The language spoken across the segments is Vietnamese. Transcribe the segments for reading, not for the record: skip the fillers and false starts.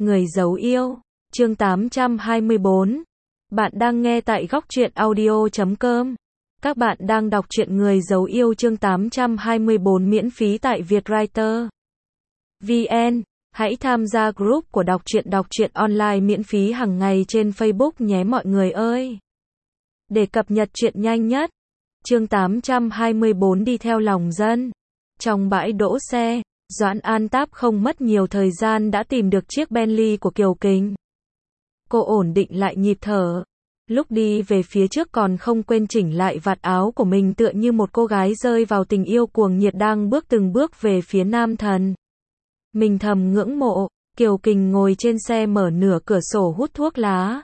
Người giấu yêu, chương 824. Bạn đang nghe tại Góc Truyện Audio.com. Các bạn đang đọc truyện Người giấu yêu chương 824 miễn phí tại Vietwriter VN. Hãy tham gia group của đọc truyện online miễn phí hàng ngày trên Facebook nhé mọi người ơi. Để cập nhật truyện nhanh nhất. Chương 824 đi theo lòng dân. Trong bãi đỗ xe, Doãn An Táp không mất nhiều thời gian đã tìm được chiếc Bentley của Kiều Kình. Cô ổn định lại nhịp thở. Lúc đi về phía trước còn không quên chỉnh lại vạt áo của mình tựa như một cô gái rơi vào tình yêu cuồng nhiệt đang từng bước về phía nam thần. Mình thầm ngưỡng mộ, Kiều Kình ngồi trên xe mở nửa cửa sổ hút thuốc lá.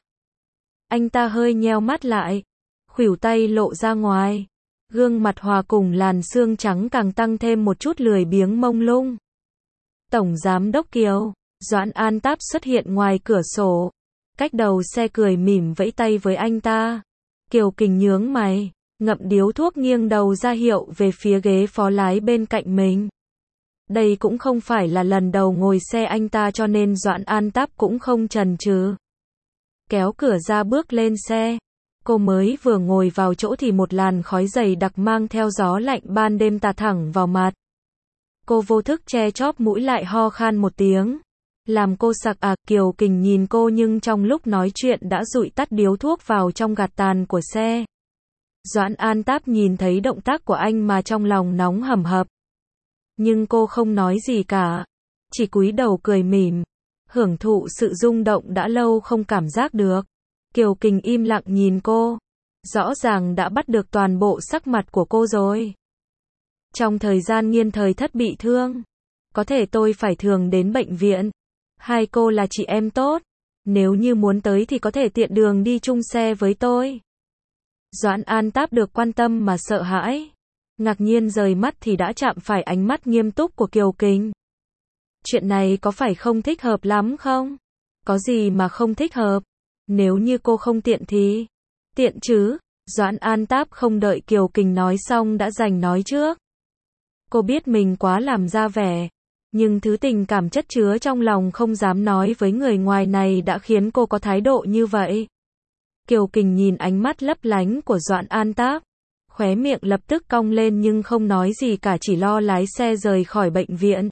Anh ta hơi nheo mắt lại, khuỷu tay lộ ra ngoài. Gương mặt hòa cùng làn xương trắng càng tăng thêm một chút lười biếng mông lung. Tổng giám đốc Kiều, Doãn An Táp xuất hiện ngoài cửa sổ. Cách đầu xe cười mỉm vẫy tay với anh ta. Kiều Kình nhướng mày, ngậm điếu thuốc nghiêng đầu ra hiệu về phía ghế phó lái bên cạnh mình. Đây cũng không phải là lần đầu ngồi xe anh ta cho nên Doãn An Táp cũng không chần chừ. Kéo cửa ra bước lên xe. Cô mới vừa ngồi vào chỗ thì một làn khói dày đặc mang theo gió lạnh ban đêm tạt thẳng vào mặt. Cô vô thức che chóp mũi lại ho khan một tiếng. Làm cô sặc Kiều Kình nhìn cô nhưng trong lúc nói chuyện đã dụi tắt điếu thuốc vào trong gạt tàn của xe. Doãn An Táp nhìn thấy động tác của anh mà trong lòng nóng hầm hập. Nhưng cô không nói gì cả. Chỉ cúi đầu cười mỉm. Hưởng thụ sự rung động đã lâu không cảm giác được. Kiều Kình im lặng nhìn cô. Rõ ràng đã bắt được toàn bộ sắc mặt của cô rồi. Trong thời gian Nghiên Thời Thất bị thương, có thể tôi phải thường đến bệnh viện. Hai cô là chị em tốt. Nếu như muốn tới thì có thể tiện đường đi chung xe với tôi. Doãn An Táp được quan tâm mà sợ hãi. Ngạc nhiên rời mắt thì đã chạm phải ánh mắt nghiêm túc của Kiều Kình. Chuyện này có phải không thích hợp lắm không? Có gì mà không thích hợp? Nếu như cô không tiện thì... Tiện chứ? Doãn An Táp không đợi Kiều Kình nói xong đã giành nói trước. Cô biết mình quá làm ra vẻ. Nhưng thứ tình cảm chất chứa trong lòng không dám nói với người ngoài này đã khiến cô có thái độ như vậy. Kiều Kình nhìn ánh mắt lấp lánh của Doãn An Táp. Khóe miệng lập tức cong lên nhưng không nói gì cả, chỉ lo lái xe rời khỏi bệnh viện.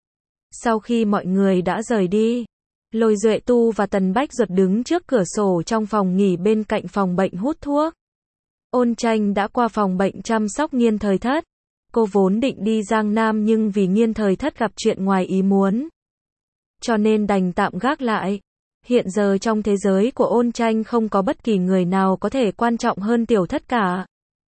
Sau khi mọi người đã rời đi, Lôi Duệ Tu và Tần Bách Duật đứng trước cửa sổ trong phòng nghỉ bên cạnh phòng bệnh hút thuốc. Ôn Tranh đã qua phòng bệnh chăm sóc Nghiên Thời Thất. Cô vốn định đi Giang Nam nhưng vì Nghiên Thời Thất gặp chuyện ngoài ý muốn, cho nên đành tạm gác lại. Hiện giờ trong thế giới của Ôn Tranh không có bất kỳ người nào có thể quan trọng hơn Tiểu Thất cả.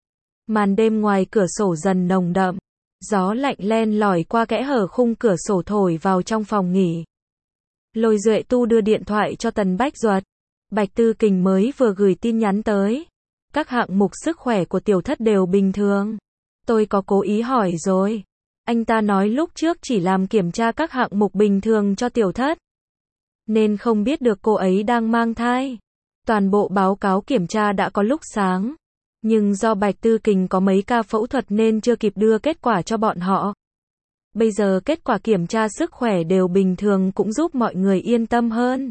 Màn đêm ngoài cửa sổ dần nồng đậm. Gió lạnh len lỏi qua kẽ hở khung cửa sổ thổi vào trong phòng nghỉ. Lôi Duệ Tu đưa điện thoại cho Tần Bách Duật. Bạch Tư Kình mới vừa gửi tin nhắn tới. Các hạng mục sức khỏe của Tiểu Thất đều bình thường. Tôi có cố ý hỏi rồi. Anh ta nói lúc trước chỉ làm kiểm tra các hạng mục bình thường cho Tiểu Thất, nên không biết được cô ấy đang mang thai. Toàn bộ báo cáo kiểm tra đã có lúc sáng. Nhưng do Bạch Tư Kình có mấy ca phẫu thuật nên chưa kịp đưa kết quả cho bọn họ. Bây giờ kết quả kiểm tra sức khỏe đều bình thường cũng giúp mọi người yên tâm hơn.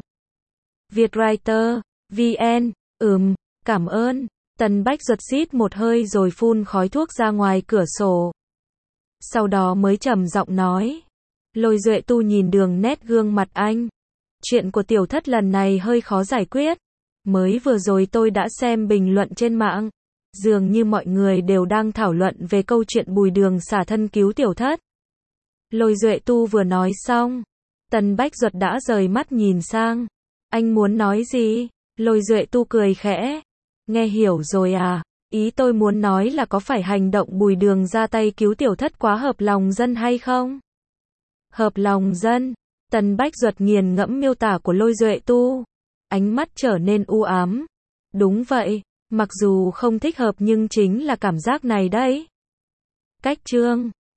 Vietwriter VN. Cảm ơn. Tần Bách Duật xít một hơi rồi phun khói thuốc ra ngoài cửa sổ. Sau đó mới trầm giọng nói. Lôi Duệ Tu nhìn đường nét gương mặt anh. Chuyện của Tiểu Thất lần này hơi khó giải quyết. Mới vừa rồi tôi đã xem bình luận trên mạng. Dường như mọi người đều đang thảo luận về câu chuyện Bùi Đường xả thân cứu Tiểu Thất. Lôi Duệ Tu vừa nói xong, Tần Bách Duật đã rời mắt nhìn sang. Anh muốn nói gì? Lôi Duệ Tu cười khẽ. Nghe hiểu rồi à? Ý tôi muốn nói là có phải hành động Bùi Đường ra tay cứu Tiểu Thất quá hợp lòng dân hay không? Hợp lòng dân? Tần Bách Duật nghiền ngẫm miêu tả của Lôi Duệ Tu. Ánh mắt trở nên u ám. Đúng vậy, mặc dù không thích hợp nhưng chính là cảm giác này đấy. Cách chương